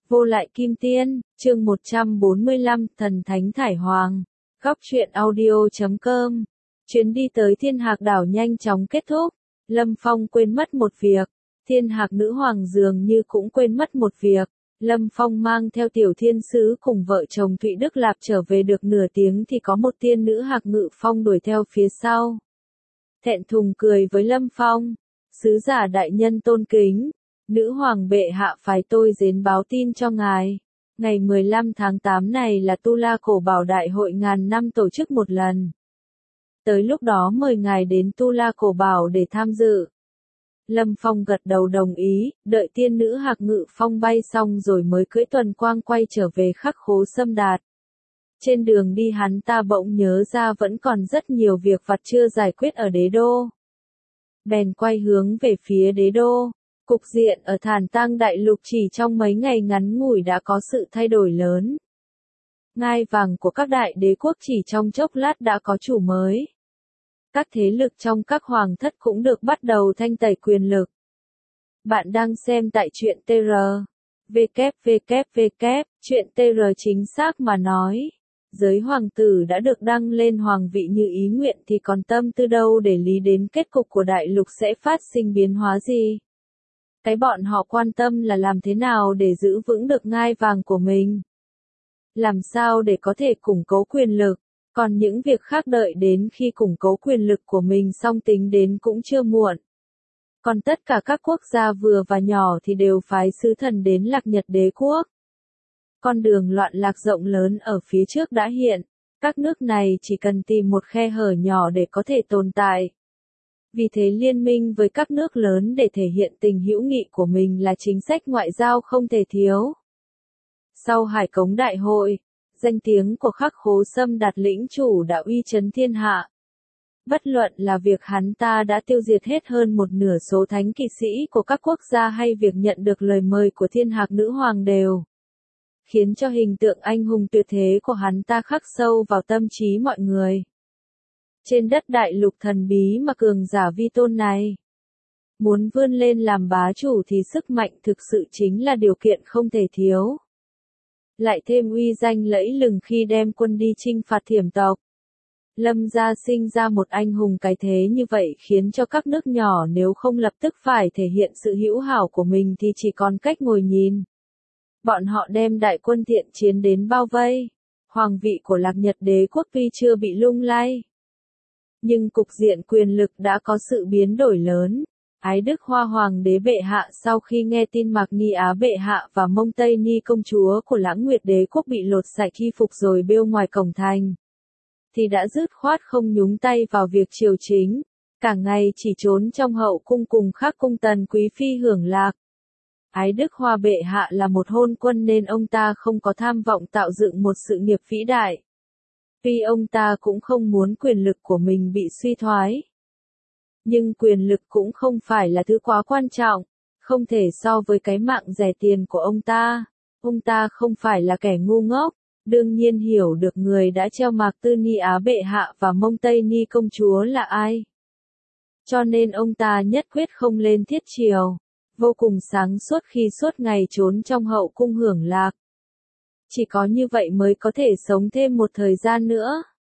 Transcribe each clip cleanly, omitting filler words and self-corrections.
Vô lại kim tiên, chương 145, thần thánh thải hoàng. Góc truyện audio.com. Chuyến đi tới Thiên Hạc đảo nhanh chóng kết thúc. Lâm Phong quên mất một việc. Thiên Hạc nữ hoàng dường như cũng quên mất một việc. Lâm Phong mang theo tiểu thiên sứ cùng vợ chồng Thụy Đức Lạp trở về được nửa tiếng thì có một tiên nữ Hạc Ngự Phong đuổi theo phía sau. Thẹn thùng cười với Lâm Phong. Sứ giả đại nhân tôn kính. Nữ hoàng bệ hạ phái tôi đến báo tin cho ngài. Ngày 15 tháng 8 này là Tu La Cổ Bảo Đại hội ngàn năm tổ chức một lần. Tới lúc đó mời ngài đến Tu La Cổ Bảo để tham dự. Lâm Phong gật đầu đồng ý, đợi tiên nữ Hạc Ngự Phong bay xong rồi mới cưỡi tuần quang quay trở về Khắc Khố Sâm Đạt. Trên đường đi hắn ta bỗng nhớ ra vẫn còn rất nhiều việc vặt chưa giải quyết ở đế đô. Bèn quay hướng về phía đế đô. Cục diện ở Thản Tang Đại Lục chỉ trong mấy ngày ngắn ngủi đã có sự thay đổi lớn. Ngai vàng của các đại đế quốc chỉ trong chốc lát đã có chủ mới. Các thế lực trong các hoàng thất cũng được bắt đầu thanh tẩy quyền lực. Bạn đang xem tại truyện TR. www. Truyện TR chính xác mà nói. Giới hoàng tử đã được đăng lên hoàng vị như ý nguyện thì còn tâm tư đâu để lý đến kết cục của đại lục sẽ phát sinh biến hóa gì. Cái bọn họ quan tâm là làm thế nào để giữ vững được ngai vàng của mình. Làm sao để có thể củng cố quyền lực, còn những việc khác đợi đến khi củng cố quyền lực của mình xong tính đến cũng chưa muộn. Còn tất cả các quốc gia vừa và nhỏ thì đều phái sứ thần đến Lạc Nhật Đế quốc. Con đường loạn lạc rộng lớn ở phía trước đã hiện, các nước này chỉ cần tìm một khe hở nhỏ để có thể tồn tại. Vì thế liên minh với các nước lớn để thể hiện tình hữu nghị của mình là chính sách ngoại giao không thể thiếu. Sau Hải Cống Đại hội, danh tiếng của Khắc Khố Sâm Đạt lĩnh chủ đã uy chấn thiên hạ. Bất luận là việc hắn ta đã tiêu diệt hết hơn một nửa số thánh kỵ sĩ của các quốc gia hay việc nhận được lời mời của Thiên Hạc nữ hoàng đều khiến cho hình tượng anh hùng tuyệt thế của hắn ta khắc sâu vào tâm trí mọi người. Trên đất đại lục thần bí mà cường giả vi tôn này, muốn vươn lên làm bá chủ thì sức mạnh thực sự chính là điều kiện không thể thiếu. Lại thêm uy danh lẫy lừng khi đem quân đi chinh phạt Thiểm tộc. Lâm gia sinh ra một anh hùng cái thế như vậy khiến cho các nước nhỏ nếu không lập tức phải thể hiện sự hữu hảo của mình thì chỉ còn cách ngồi nhìn. Bọn họ đem đại quân thiện chiến đến bao vây. Hoàng vị của Lạc Nhật Đế quốc tuy chưa bị lung lay, nhưng cục diện quyền lực đã có sự biến đổi lớn. Ái Đức Hoa Hoàng đế bệ hạ sau khi nghe tin Mạc Ni Á bệ hạ và Mông Tây Ni công chúa của Lãng Nguyệt đế quốc bị lột sạch y phục rồi bêu ngoài cổng thành, thì đã dứt khoát không nhúng tay vào việc triều chính, cả ngày chỉ trốn trong hậu cung cùng các cung tần quý phi hưởng lạc. Ái Đức Hoa bệ hạ là một hôn quân nên ông ta không có tham vọng tạo dựng một sự nghiệp vĩ đại. Tuy ông ta cũng không muốn quyền lực của mình bị suy thoái. Nhưng quyền lực cũng không phải là thứ quá quan trọng, không thể so với cái mạng rẻ tiền của ông ta. Ông ta không phải là kẻ ngu ngốc, đương nhiên hiểu được người đã treo Mạc Tư Ni Á bệ hạ và Mông Tây Ni công chúa là ai. Cho nên ông ta nhất quyết không lên thiết triều, vô cùng sáng suốt khi suốt ngày trốn trong hậu cung hưởng lạc. Chỉ có như vậy mới có thể sống thêm một thời gian nữa.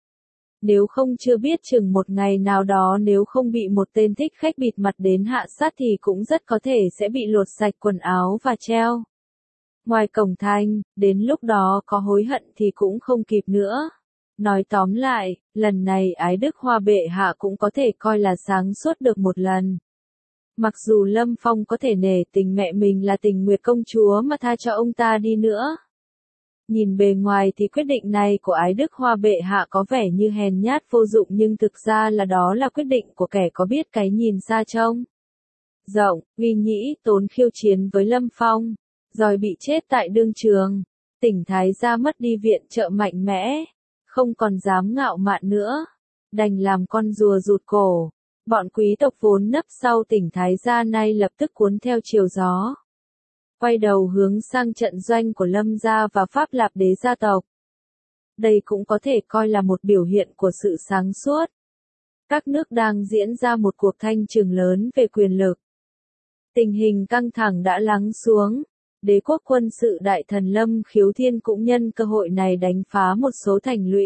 Nếu không chưa biết chừng một ngày nào đó nếu không bị một tên thích khách bịt mặt đến hạ sát thì cũng rất có thể sẽ bị lột sạch quần áo và treo ngoài cổng thành, đến lúc đó có hối hận thì cũng không kịp nữa. Nói tóm lại, lần này Ái Đức Hoa bệ hạ cũng có thể coi là sáng suốt được một lần. Mặc dù Lâm Phong có thể nể tình mẹ mình là Tình Nguyệt công chúa mà tha cho ông ta đi nữa. Nhìn bề ngoài thì quyết định này của Ái Đức Hoa bệ hạ có vẻ như hèn nhát vô dụng nhưng thực ra là đó là quyết định của kẻ có biết cái nhìn xa trông rộng. Uy Nhĩ Tốn khiêu chiến với Lâm Phong, rồi bị chết tại đương trường. Tỉnh Thái gia mất đi viện trợ mạnh mẽ, không còn dám ngạo mạn nữa, đành làm con rùa rụt cổ. Bọn quý tộc vốn nấp sau Tỉnh Thái gia nay lập tức cuốn theo chiều gió, quay đầu hướng sang trận doanh của Lâm gia và Pháp Lạp đế gia tộc. Đây cũng có thể coi là một biểu hiện của sự sáng suốt. Các nước đang diễn ra một cuộc thanh trừng lớn về quyền lực. Tình hình căng thẳng đã lắng xuống. Đế quốc quân sự đại thần Lâm Khiếu Thiên cũng nhân cơ hội này đánh phá một số thành lũy.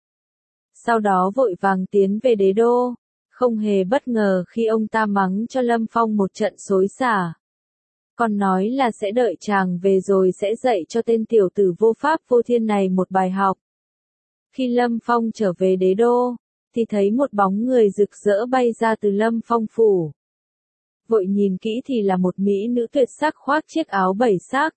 Sau đó vội vàng tiến về đế đô, không hề bất ngờ khi ông ta mắng cho Lâm Phong một trận xối xả. Còn nói là sẽ đợi chàng về rồi sẽ dạy cho tên tiểu tử vô pháp vô thiên này một bài học. Khi Lâm Phong trở về đế đô, thì thấy một bóng người rực rỡ bay ra từ Lâm Phong phủ. Vội nhìn kỹ thì là một mỹ nữ tuyệt sắc khoác chiếc áo bảy sắc.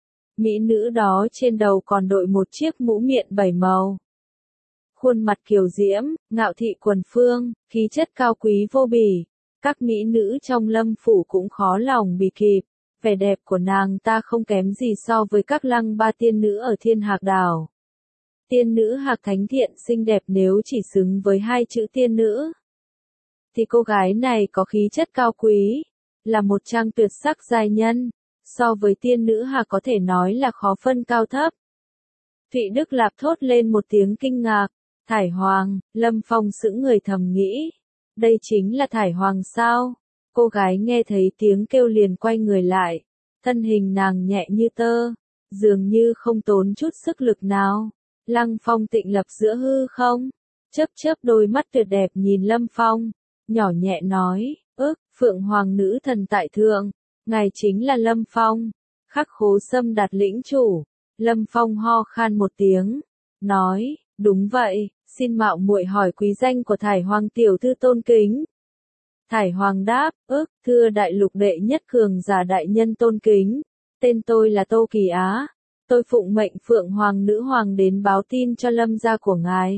Mỹ nữ đó trên đầu còn đội một chiếc mũ miện bảy màu. Khuôn mặt kiều diễm, ngạo thị quần phương, khí chất cao quý vô bì. Các mỹ nữ trong Lâm phủ cũng khó lòng bì kịp. Vẻ đẹp của nàng ta không kém gì so với các lăng ba tiên nữ ở Thiên Hạc Đảo. Tiên nữ Hạc Thánh Thiện xinh đẹp nếu chỉ xứng với hai chữ tiên nữ, thì cô gái này có khí chất cao quý, là một trang tuyệt sắc giai nhân, so với tiên nữ Hạc có thể nói là khó phân cao thấp. Thụy Đức Lạp thốt lên một tiếng kinh ngạc, Thải Hoàng. Lâm Phong sững người thầm nghĩ, đây chính là Thải Hoàng sao? Cô gái nghe thấy tiếng kêu liền quay người lại, thân hình nàng nhẹ như tơ, dường như không tốn chút sức lực nào. Lăng Phong tịnh lập giữa hư không, chớp chớp đôi mắt tuyệt đẹp nhìn Lâm Phong, nhỏ nhẹ nói, Phượng Hoàng nữ thần tại thượng, ngài chính là Lâm Phong, Khắc Khố Sâm Đạt lĩnh chủ. Lâm Phong ho khan một tiếng, nói, đúng vậy, xin mạo muội hỏi quý danh của Thải Hoàng tiểu thư tôn kính. Thải Hoàng đáp, thưa đại lục đệ nhất cường giả đại nhân tôn kính, tên tôi là Tô Kỳ Á, tôi phụng mệnh Phượng Hoàng nữ hoàng đến báo tin cho Lâm gia của ngài.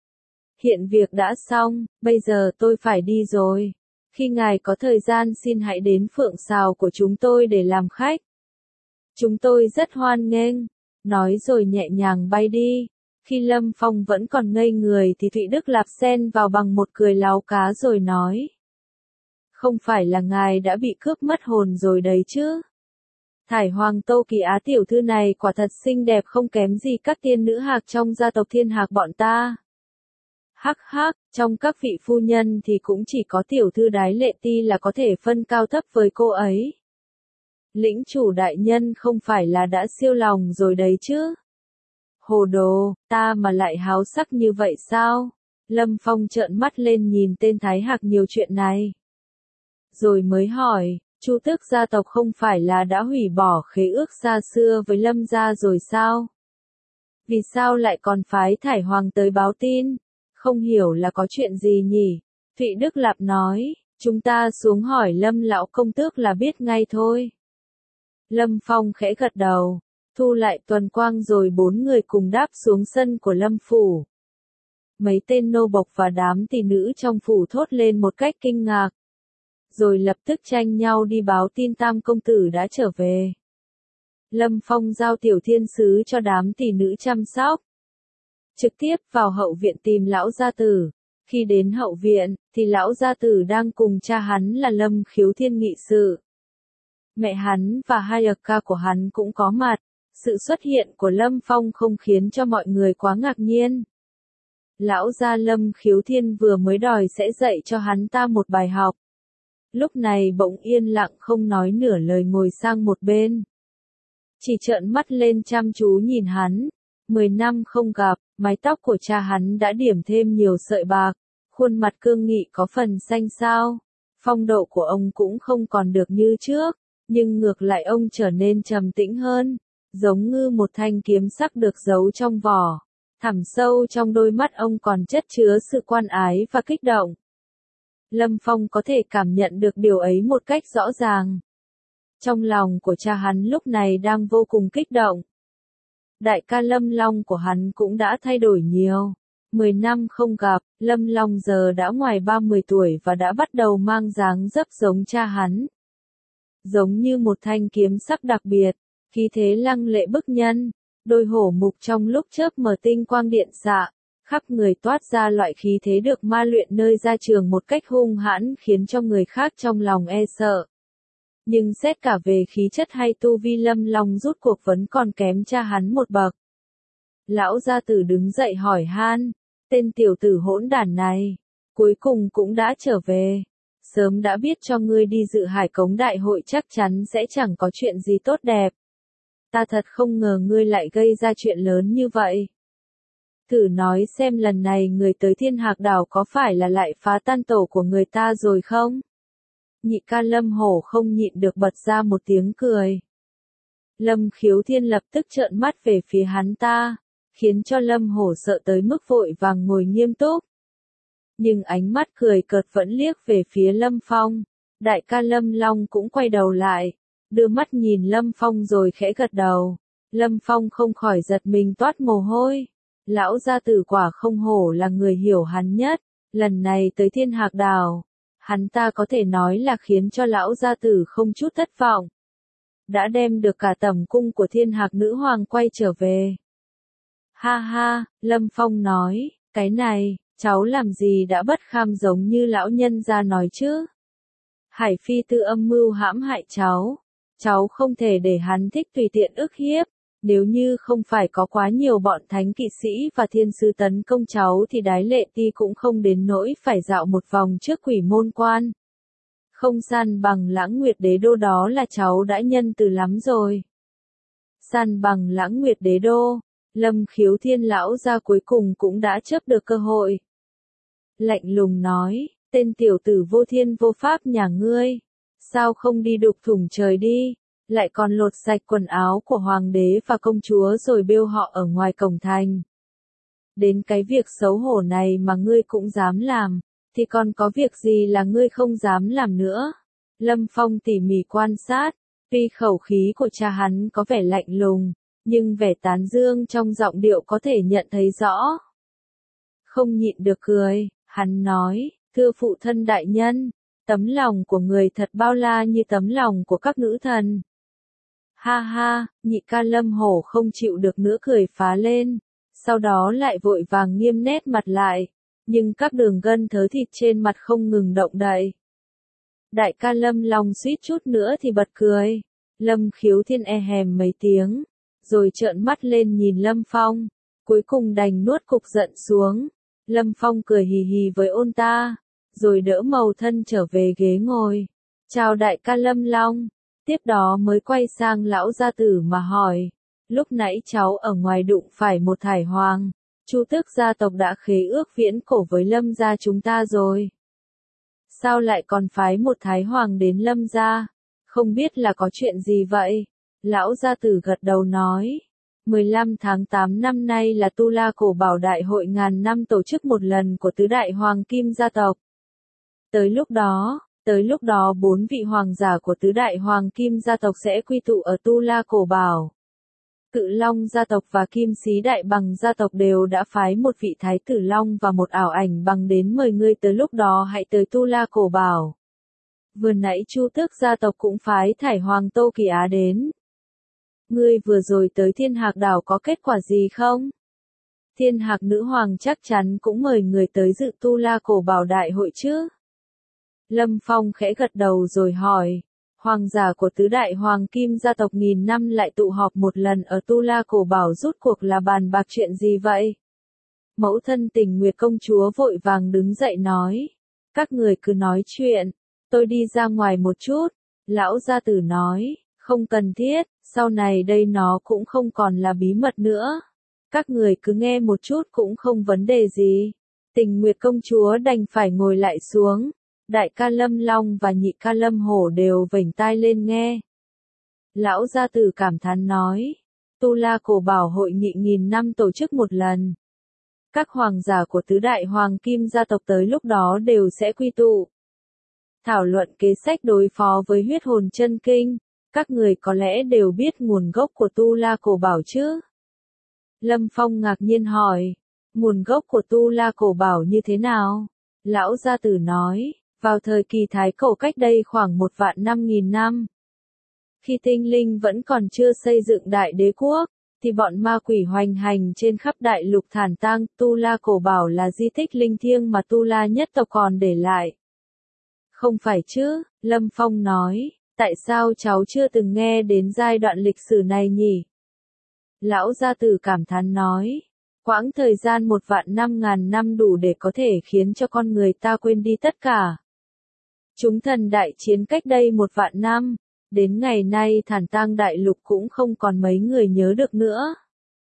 Hiện việc đã xong, bây giờ tôi phải đi rồi. Khi ngài có thời gian xin hãy đến Phượng Sào của chúng tôi để làm khách. Chúng tôi rất hoan nghênh. Nói rồi nhẹ nhàng bay đi. Khi Lâm Phong vẫn còn ngây người thì Thụy Đức Lạp xen vào bằng một cười láo cá rồi nói. Không phải là ngài đã bị cướp mất hồn rồi đấy chứ? Thải Hoàng Tô Kỳ Á tiểu thư này quả thật xinh đẹp không kém gì các tiên nữ Hạc trong gia tộc Thiên Hạc bọn ta. Hắc hắc, trong các vị phu nhân thì cũng chỉ có tiểu thư Đái Lệ Ti là có thể phân cao thấp với cô ấy. Lĩnh chủ đại nhân không phải là đã siêu lòng rồi đấy chứ? Hồ đồ, ta mà lại háo sắc như vậy sao? Lâm Phong trợn mắt lên nhìn tên Thái Hạc nhiều chuyện này. Rồi mới hỏi, Chu Tước gia tộc không phải là đã hủy bỏ khế ước xa xưa với Lâm gia rồi sao? Vì sao lại còn phái Thải Hoàng tới báo tin? Không hiểu là có chuyện gì nhỉ? Thụy Đức Lạp nói, chúng ta xuống hỏi Lâm lão công tước là biết ngay thôi. Lâm Phong khẽ gật đầu, thu lại tuần quang rồi bốn người cùng đáp xuống sân của Lâm phủ. Mấy tên nô bộc và đám tỷ nữ trong phủ thốt lên một cách kinh ngạc. Rồi lập tức tranh nhau đi báo tin Tam công tử đã trở về. Lâm Phong giao tiểu thiên sứ cho đám tỷ nữ chăm sóc. Trực tiếp vào hậu viện tìm lão gia tử. Khi đến hậu viện, thì lão gia tử đang cùng cha hắn là Lâm Khiếu Thiên nghị sự. Mẹ hắn và hai ca của hắn cũng có mặt. Sự xuất hiện của Lâm Phong không khiến cho mọi người quá ngạc nhiên. Lão gia Lâm Khiếu Thiên vừa mới đòi sẽ dạy cho hắn ta một bài học. Lúc này bỗng yên lặng không nói nửa lời ngồi sang một bên. Chỉ trợn mắt lên chăm chú nhìn hắn. 10 năm không gặp, mái tóc của cha hắn đã điểm thêm nhiều sợi bạc. Khuôn mặt cương nghị có phần xanh xao. Phong độ của ông cũng không còn được như trước. Nhưng ngược lại ông trở nên trầm tĩnh hơn. Giống như một thanh kiếm sắc được giấu trong vỏ. Thẳm sâu trong đôi mắt ông còn chất chứa sự quan ái và kích động. Lâm Phong có thể cảm nhận được điều ấy một cách rõ ràng. Trong lòng của cha hắn lúc này đang vô cùng kích động. Đại ca Lâm Long của hắn cũng đã thay đổi nhiều. 10 năm không gặp, Lâm Long giờ đã ngoài 30 tuổi và đã bắt đầu mang dáng dấp giống cha hắn. Giống như một thanh kiếm sắc đặc biệt, khí thế lăng lệ bức nhân, đôi hổ mục trong lúc chớp mở tinh quang điện xạ. Khắp người toát ra loại khí thế được ma luyện nơi ra trường một cách hung hãn khiến cho người khác trong lòng e sợ. Nhưng xét cả về khí chất hay tu vi Lâm Long rút cuộc vẫn còn kém cha hắn một bậc. Lão gia tử đứng dậy hỏi han, tên tiểu tử hỗn đản này, cuối cùng cũng đã trở về. Sớm đã biết cho ngươi đi dự Hải Cống đại hội chắc chắn sẽ chẳng có chuyện gì tốt đẹp. Ta thật không ngờ ngươi lại gây ra chuyện lớn như vậy. Thử nói xem lần này người tới Thiên Hạc Đảo có phải là lại phá tan tổ của người ta rồi không? Nhị ca Lâm Hổ không nhịn được bật ra một tiếng cười. Lâm Khiếu Thiên lập tức trợn mắt về phía hắn ta, khiến cho Lâm Hổ sợ tới mức vội vàng ngồi nghiêm túc. Nhưng ánh mắt cười cợt vẫn liếc về phía Lâm Phong. Đại ca Lâm Long cũng quay đầu lại, đưa mắt nhìn Lâm Phong rồi khẽ gật đầu. Lâm Phong không khỏi giật mình toát mồ hôi. Lão gia tử quả không hổ là người hiểu hắn nhất, lần này tới Thiên Hạc Đảo, hắn ta có thể nói là khiến cho lão gia tử không chút thất vọng. Đã đem được cả tẩm cung của Thiên Hạc nữ hoàng quay trở về. Ha ha, Lâm Phong nói, cái này, cháu làm gì đã bất kham giống như lão nhân gia nói chứ? Hải Phi Tư âm mưu hãm hại cháu không thể để hắn thích tùy tiện ức hiếp. Nếu như không phải có quá nhiều bọn thánh kỵ sĩ và thiên sứ tấn công cháu thì Đái Lệ Ti cũng không đến nỗi phải dạo một vòng trước Quỷ Môn Quan. Không san bằng Lãng Nguyệt Đế Đô đó là cháu đã nhân từ lắm rồi. San bằng Lãng Nguyệt Đế Đô, Lâm Khiếu Thiên lão gia cuối cùng cũng đã chấp được cơ hội. Lạnh lùng nói, tên tiểu tử vô thiên vô pháp nhà ngươi, sao không đi đục thủng trời đi? Lại còn lột sạch quần áo của hoàng đế và công chúa rồi bêu họ ở ngoài cổng thành. Đến cái việc xấu hổ này mà ngươi cũng dám làm, thì còn có việc gì là ngươi không dám làm nữa. Lâm Phong tỉ mỉ quan sát, tuy khẩu khí của cha hắn có vẻ lạnh lùng, nhưng vẻ tán dương trong giọng điệu có thể nhận thấy rõ. Không nhịn được cười, hắn nói, thưa phụ thân đại nhân, tấm lòng của người thật bao la như tấm lòng của các nữ thần. Ha ha, nhị ca Lâm Hổ không chịu được nữa cười phá lên, sau đó lại vội vàng nghiêm nét mặt lại, nhưng các đường gân thớ thịt trên mặt không ngừng động đậy. Đại ca Lâm Long suýt chút nữa thì bật cười, Lâm Khiếu Thiên e hèm mấy tiếng, rồi trợn mắt lên nhìn Lâm Phong, cuối cùng đành nuốt cục giận xuống. Lâm Phong cười hì hì với ôn ta, rồi đỡ màu thân trở về ghế ngồi. Chào đại ca Lâm Long. Tiếp đó mới quay sang lão gia tử mà hỏi, lúc nãy cháu ở ngoài đụng phải một thải hoàng, Chu tước gia tộc đã khế ước viễn cổ với Lâm gia chúng ta rồi. Sao lại còn phái một thái hoàng đến Lâm gia? Không biết là có chuyện gì vậy? Lão gia tử gật đầu nói, 15 tháng 8 năm nay là Tu La Cổ Bảo Đại hội ngàn năm tổ chức một lần của tứ đại hoàng kim gia tộc. Tới lúc đó 4 vị hoàng giả của tứ đại hoàng kim gia tộc sẽ quy tụ ở Tu La Cổ Bảo. Cự Long gia tộc và Kim Sĩ Đại Bằng gia tộc đều đã phái một vị thái tử Long và một ảo ảnh bằng đến mời ngươi tới lúc đó hãy tới Tu La Cổ Bảo. Vừa nãy Chu Tước gia tộc cũng phái thải hoàng Tô Kỳ Á đến. Ngươi vừa rồi tới Thiên Hạc Đảo có kết quả gì không? Thiên Hạc nữ hoàng chắc chắn cũng mời người tới dự Tu La Cổ Bảo đại hội chứ? Lâm Phong khẽ gật đầu rồi hỏi, hoàng giả của tứ đại hoàng kim gia tộc nghìn năm lại tụ họp một lần ở Tu La Cổ Bảo rút cuộc là bàn bạc chuyện gì vậy? Mẫu thân Tình Nguyệt công chúa vội vàng đứng dậy nói, các người cứ nói chuyện, tôi đi ra ngoài một chút. Lão gia tử nói, không cần thiết, sau này đây nó cũng không còn là bí mật nữa. Các người cứ nghe một chút cũng không vấn đề gì. Tình Nguyệt công chúa đành phải ngồi lại xuống. Đại ca Lâm Long và nhị ca Lâm Hổ đều vểnh tai lên nghe. Lão gia tử cảm thán nói, Tu La Cổ Bảo hội nghị nghìn năm tổ chức một lần. Các hoàng giả của tứ đại hoàng kim gia tộc tới lúc đó đều sẽ quy tụ. Thảo luận kế sách đối phó với huyết hồn chân kinh, các người có lẽ đều biết nguồn gốc của Tu La Cổ Bảo chứ? Lâm Phong ngạc nhiên hỏi, nguồn gốc của Tu La Cổ Bảo như thế nào? Lão gia tử nói, vào thời kỳ Thái Cổ cách đây khoảng 1.500.000 năm. Khi tinh linh vẫn còn chưa xây dựng đại đế quốc, thì bọn ma quỷ hoành hành trên khắp đại lục thản tang, Tu La Cổ Bảo là di tích linh thiêng mà Tu La nhất tộc còn để lại. Không phải chứ, Lâm Phong nói, tại sao cháu chưa từng nghe đến giai đoạn lịch sử này nhỉ? Lão gia tử cảm thán nói, quãng thời gian 1.500.000 năm đủ để có thể khiến cho con người ta quên đi tất cả. Chúng thần đại chiến cách đây 1.000 năm, Đến ngày nay Thản Tang đại lục cũng không còn mấy người nhớ được nữa.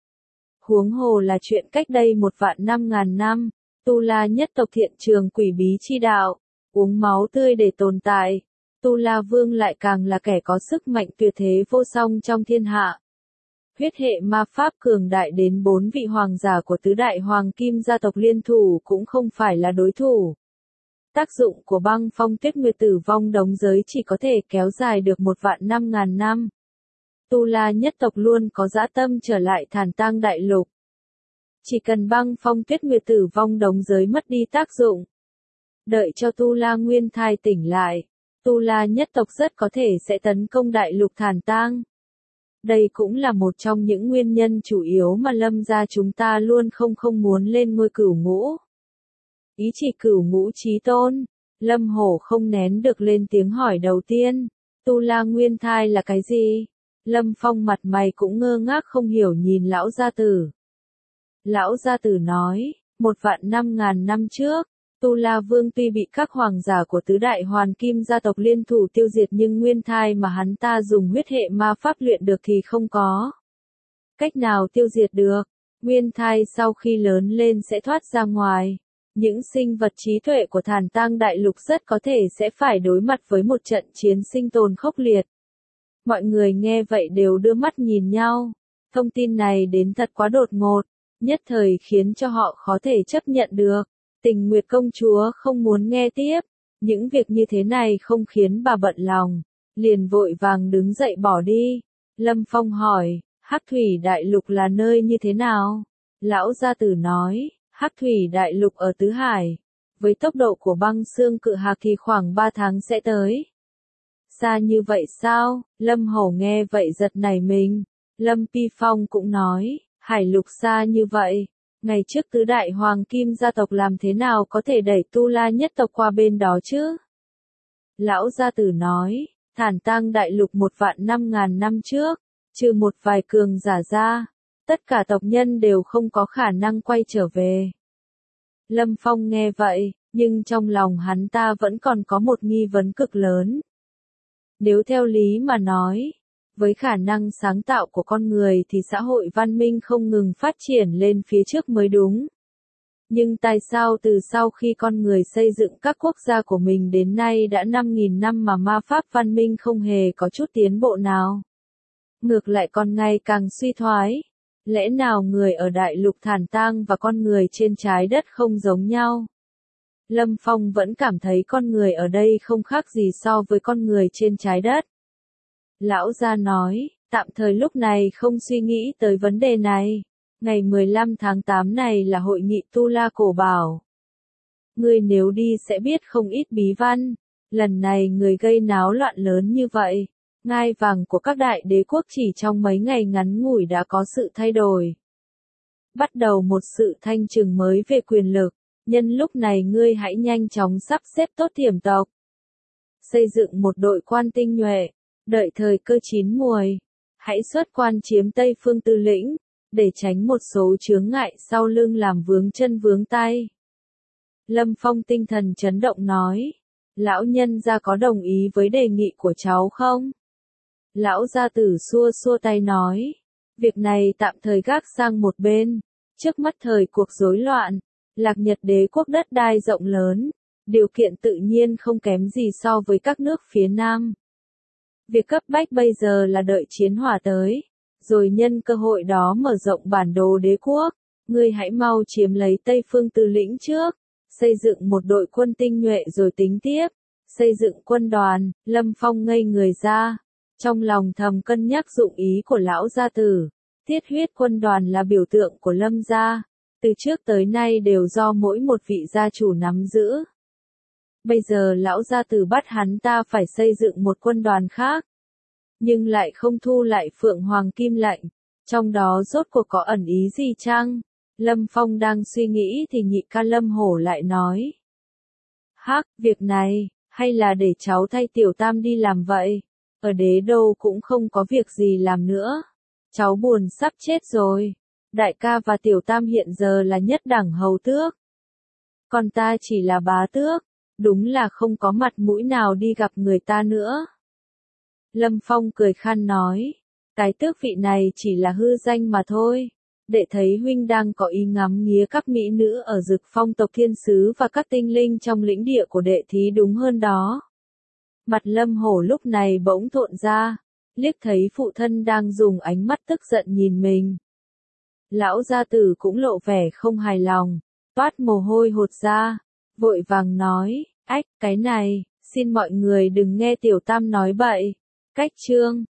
Huống hồ là chuyện cách đây 1.500.000 năm, Tu La nhất tộc thiện trường quỷ bí chi đạo, uống máu tươi để tồn tại. Tu La Vương lại càng là kẻ có sức mạnh tuyệt thế vô song trong thiên hạ. Huyết hệ ma pháp cường đại đến 4 vị hoàng giả của tứ đại hoàng kim gia tộc liên thủ cũng không phải là đối thủ. Tác dụng của băng phong tuyết nguyệt tử vong đống giới chỉ có thể kéo dài được 1.500.000 năm. Tu La nhất tộc luôn có dã tâm trở lại Thản Tang đại lục. Chỉ cần băng phong tuyết nguyệt tử vong đống giới mất đi tác dụng. Đợi cho Tu La Nguyên Thai tỉnh lại, Tu La nhất tộc rất có thể sẽ tấn công đại lục Thản Tang. Đây cũng là một trong những nguyên nhân chủ yếu mà Lâm gia chúng ta luôn không muốn lên ngôi cửu ngũ. Ý chỉ cửu ngũ chí tôn, Lâm Hổ không nén được lên tiếng hỏi đầu tiên, Tu La Nguyên Thai là cái gì? Lâm Phong mặt mày cũng ngơ ngác không hiểu nhìn lão gia tử. Lão gia tử nói, 1.500.000 năm trước, Tu La Vương tuy bị các hoàng giả của tứ đại hoàn kim gia tộc liên thủ tiêu diệt nhưng nguyên thai mà hắn ta dùng huyết hệ ma pháp luyện được thì không có cách nào tiêu diệt được. Nguyên thai sau khi lớn lên sẽ thoát ra ngoài. Những sinh vật trí tuệ của Thản Tang đại lục rất có thể sẽ phải đối mặt với một trận chiến sinh tồn khốc liệt. Mọi người nghe vậy đều đưa mắt nhìn nhau. Thông tin này đến thật quá đột ngột, nhất thời khiến cho họ khó thể chấp nhận được. Tình Nguyệt công chúa không muốn nghe tiếp, những việc như thế này không khiến bà bận lòng, liền vội vàng đứng dậy bỏ đi. Lâm Phong hỏi, Hắc Thủy Đại Lục là nơi như thế nào? Lão gia tử nói, Hắc Thủy Đại Lục ở Tứ Hải, với tốc độ của băng xương cự hạc thì khoảng 3 tháng sẽ tới. Xa như vậy sao? Lâm Hổ nghe vậy giật nảy mình. Lâm Pi Phong cũng nói, Hải Lục xa như vậy. Ngày trước tứ đại hoàng kim gia tộc làm thế nào có thể đẩy Tu La nhất tộc qua bên đó chứ? Lão gia tử nói, Thản Tang đại lục 1.500.000 năm trước, trừ một vài cường giả ra, tất cả tộc nhân đều không có khả năng quay trở về. Lâm Phong nghe vậy, nhưng trong lòng hắn ta vẫn còn có một nghi vấn cực lớn. Nếu theo lý mà nói, với khả năng sáng tạo của con người thì xã hội văn minh không ngừng phát triển lên phía trước mới đúng. Nhưng tại sao từ sau khi con người xây dựng các quốc gia của mình đến nay đã 5.000 năm mà ma pháp văn minh không hề có chút tiến bộ nào? Ngược lại còn ngày càng suy thoái. Lẽ nào người ở đại lục Thản Tang và con người trên trái đất không giống nhau? Lâm Phong vẫn cảm thấy con người ở đây không khác gì so với con người trên trái đất. Lão gia nói, tạm thời lúc này không suy nghĩ tới vấn đề này. Ngày 15 tháng 8 này là hội nghị Tu La Cổ Bảo. Ngươi nếu đi sẽ biết không ít bí văn. Lần này người gây náo loạn lớn như vậy. Ngai vàng của các đại đế quốc chỉ trong mấy ngày ngắn ngủi đã có sự thay đổi. Bắt đầu một sự thanh trừng mới về quyền lực. Nhân lúc này ngươi hãy nhanh chóng sắp xếp tốt tiềm tộc. Xây dựng một đội quan tinh nhuệ. Đợi thời cơ chín muồi, hãy xuất quan chiếm Tây Phương Tư Lĩnh, để tránh một số chướng ngại sau lưng làm vướng chân vướng tay. Lâm Phong tinh thần chấn động nói, lão nhân gia có đồng ý với đề nghị của cháu không? Lão gia tử xua xua tay nói, việc này tạm thời gác sang một bên, trước mắt thời cuộc rối loạn, Lạc Nhật đế quốc đất đai rộng lớn, điều kiện tự nhiên không kém gì so với các nước phía Nam. Việc cấp bách bây giờ là đợi chiến hỏa tới, rồi nhân cơ hội đó mở rộng bản đồ đế quốc. Ngươi hãy mau chiếm lấy Tây Phương Tư Lĩnh trước, xây dựng một đội quân tinh nhuệ rồi tính tiếp, xây dựng quân đoàn. Lâm Phong ngây người ra, trong lòng thầm cân nhắc dụng ý của lão gia tử. Thiết huyết quân đoàn là biểu tượng của Lâm gia, từ trước tới nay đều do mỗi một vị gia chủ nắm giữ. Bây giờ lão gia tử bắt hắn ta phải xây dựng một quân đoàn khác, nhưng lại không thu lại Phượng Hoàng Kim lệnh, trong đó rốt cuộc có ẩn ý gì chăng? Lâm Phong đang suy nghĩ thì nhị ca Lâm Hổ lại nói. Hắc, việc này, hay là để cháu thay Tiểu Tam đi làm vậy? Ở đế đô cũng không có việc gì làm nữa. Cháu buồn sắp chết rồi. Đại ca và Tiểu Tam hiện giờ là nhất đẳng hầu tước. Còn ta chỉ là bá tước. Đúng là không có mặt mũi nào đi gặp người ta nữa. Lâm Phong cười khan nói, cái tước vị này chỉ là hư danh mà thôi. Đệ thấy huynh đang có ý ngắm nghía các mỹ nữ ở Dực Phong tộc thiên sứ và các tinh linh trong lĩnh địa của đệ thì đúng hơn đó. Mặt Lâm Hổ lúc này bỗng thộn ra, liếc thấy phụ thân đang dùng ánh mắt tức giận nhìn mình. Lão gia tử cũng lộ vẻ không hài lòng, toát mồ hôi hột ra, vội vàng nói, ách, cái này, xin mọi người đừng nghe tiểu tam nói bậy. Cách chương